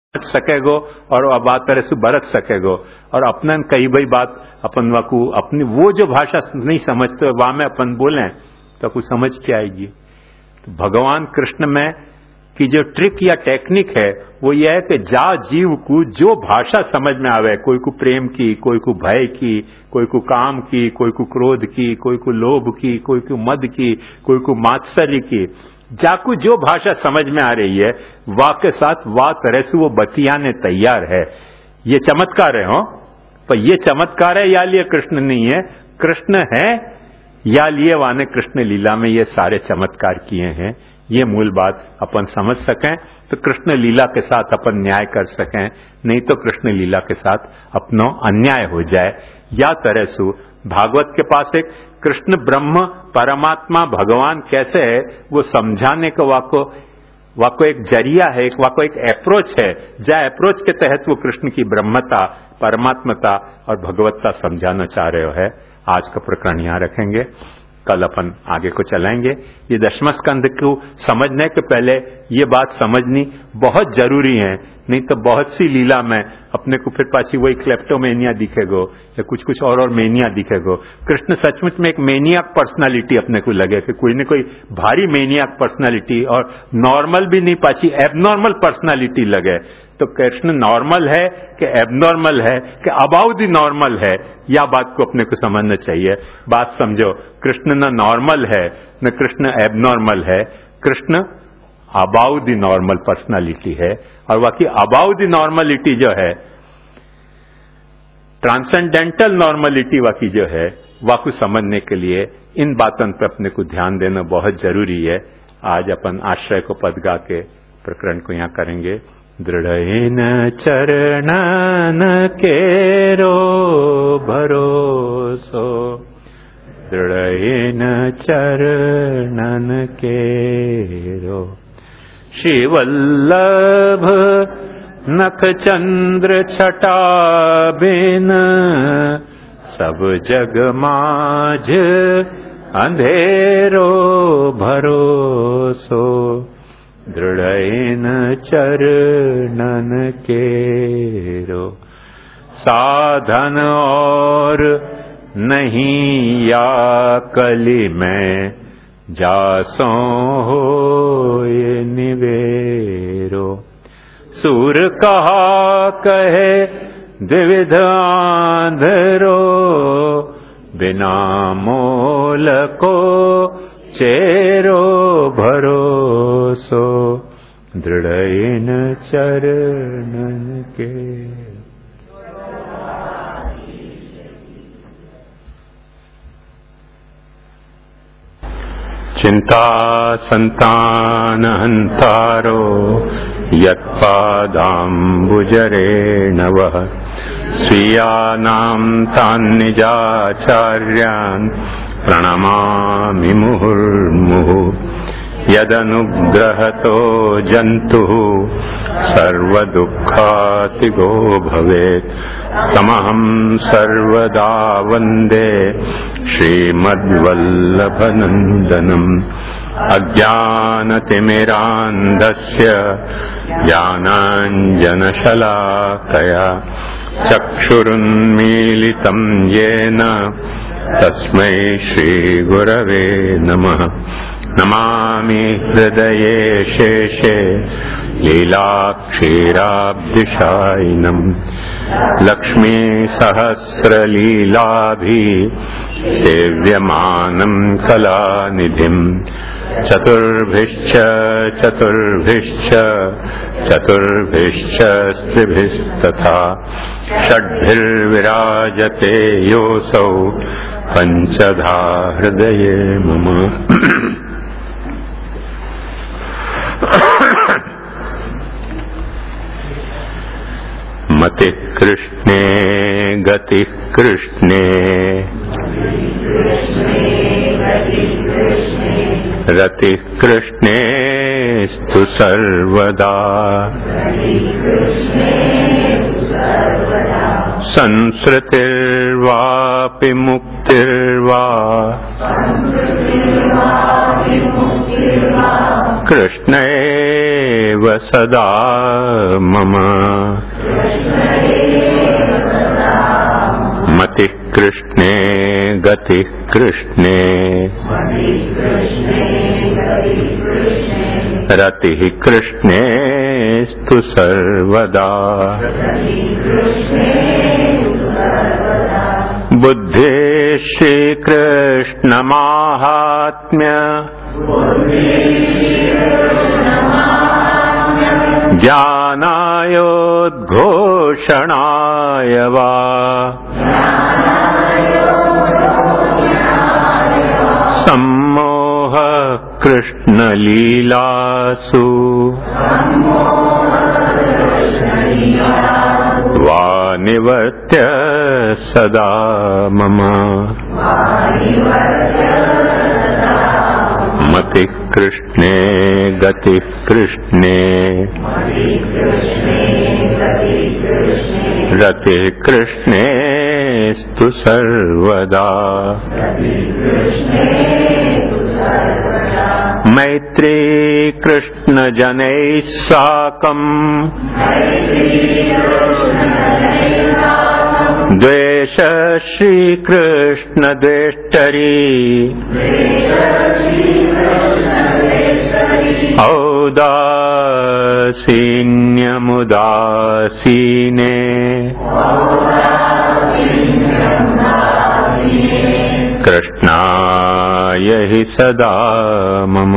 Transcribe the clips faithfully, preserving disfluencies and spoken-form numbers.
सकेगो और वह बात तरह से बरत सकेगो। और अपन कई भाई बात अपन वाकू अपनी वो जो भाषा नहीं समझते वहां में अपन बोलें तो कुछ समझ के आएगी। तो भगवान कृष्ण में की जो ट्रिक या टेक्निक है वो यह है कि जा जीव को जो भाषा समझ में आवे, कोई को प्रेम की, कोई को भय की, कोई को काम की, कोई को क्रोध की, कोई को लोभ की, कोई को मद की, कोई को मात्सर्य की, जाकू जो भाषा समझ में आ रही है वाह के साथ वाह तरह से वो बतियाने तैयार है। ये चमत्कार है हो, पर ये चमत्कार है या लिए कृष्ण नहीं है, कृष्ण है या लिए वाने कृष्ण लीला में ये सारे चमत्कार किए हैं। ये मूल बात अपन समझ सकें तो कृष्ण लीला के साथ अपन न्याय कर सकें, नहीं तो कृष्ण लीला के साथ अपनो अन्याय हो जाए। या तरह से भागवत के पास एक कृष्ण ब्रह्म परमात्मा भगवान कैसे है वो समझाने का वाको वाको एक जरिया है, एक वाको एक अप्रोच है, जा अप्रोच के तहत वो कृष्ण की ब्रह्मता, परमात्मता और भगवत्ता समझाना चाह रहे हो है। आज का प्रकरण यहाँ रखेंगे, कल अपन आगे को चलाएंगे। ये दशम स्कंद को समझने के पहले ये बात समझनी बहुत जरूरी है, नहीं तो बहुत सी लीला में अपने को फिर पाची वही क्लेप्टोमेनिया दिखेगो या कुछ कुछ और और मेनिया दिखेगो। कृष्ण सचमुच में एक मेनियाक पर्सनालिटी अपने को लगे कि कोई न कोई भारी मेनियाक पर्सनालिटी और नॉर्मल भी नहीं पाची एबनॉर्मल पर्सनालिटी लगे। तो कृष्ण नॉर्मल है कि एबनॉर्मल है कि अबाउ द नॉर्मल है, या बात को अपने को समझना चाहिए। बात समझो, कृष्ण न नॉर्मल है न कृष्ण एबनॉर्मल है, Krishna above the normal personality है। और बाकी अबाउ द नॉर्मलिटी जो है, ट्रांसेंडेंटल नॉर्मलिटी बाकी जो है, वाकु समझने के लिए इन बातों पर अपने को ध्यान देना बहुत जरूरी है। आज अपन आश्रय को पद गा के प्रकरण को यहाँ करेंगे। दृढ़ेन चरणन केरो भरोसो, दृढ़ेन चरणन केरो, श्रीवल्लभ नख चंद्र छटा बिन, सब जग माझ अंधेरो भरोसो, दृढ़ेन चरणन केरो। साधन और नहीं या कली में, जासो होए निवेरो, सूर कहा कहे द्विविध आंधरो, बिना मोल को चेरो भरोसो, दृढ़ेन चरणन के। चिंता संतान हंतारो, यत्पादाम्बुजरेण वः, स्वीयानां तान् निजाचार्यान् प्रणमामि मुहुर्मुहुः। यदनुग्रहतो जन्तुः सर्वदुःखातिगो भवेत्, तमहं सर्वदा वन्दे श्रीमद्वल्लभनन्दनम्। अज्ञानतिमिरान्धस्य ज्ञानाञ्जनशलाकया, चक्षुरुन्मीलितं येन तस्मै श्रीगुरवे नमः। नमामि हृदये शेषे लीलाक्षीराब्धिशायिनम्, लक्ष्मीसहस्रलीलाभि सेव्यमानं कलानिधिम्। चतुर्भिश्च चतुर्भिश्च चतुर्भिश्च स्त्रिभिस्तथा, षड्भिर्विराजते योऽसौ पञ्चधा हृदये मम। मतिः कृष्णे गतिः कृष्णे, रतिः कृष्णेस्तु सर्वदा, संसृतिर्वापि मुक्तिर्वा, कृष्णैव सदा मम मतिः कृष्णे गतिः कृष्णे रतिः कृष्णेस्तु सर्वदा बुद्धि श्रीकृष्णमाहात्म्य ज्ञानायोद्घोषणाय वा सम्मोह कृष्णलीलासु वा निवर्त्य सदा मम मतिः कृष्णे गतिः कृष्णे रतिः कृष्णेस्तु सर्वदा मैत्री कृष्णजनैः साकम् द्वेष श्रीकृष्णद्वेष्टरी औदासीन्यमुदासीने कृष्णाय हि सदा मम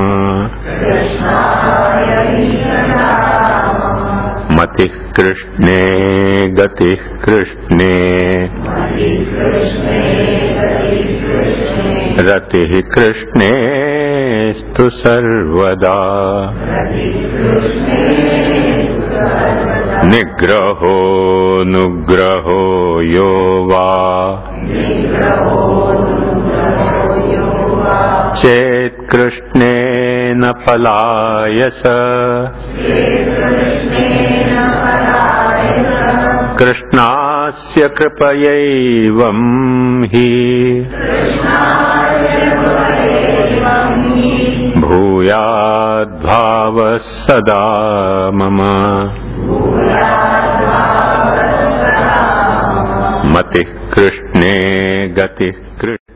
मतिः कृष्णे गतिः कृष्णे रतिः कृष्णेस्तु सर्वदा निग्रहो नुग्रहो यो वा चेत् कृष्णेन पलायस कृष्णास्य कृपयैवं हि भूयाद्भावः सदा मम मतिः कृष्णे गतिः कृष्णे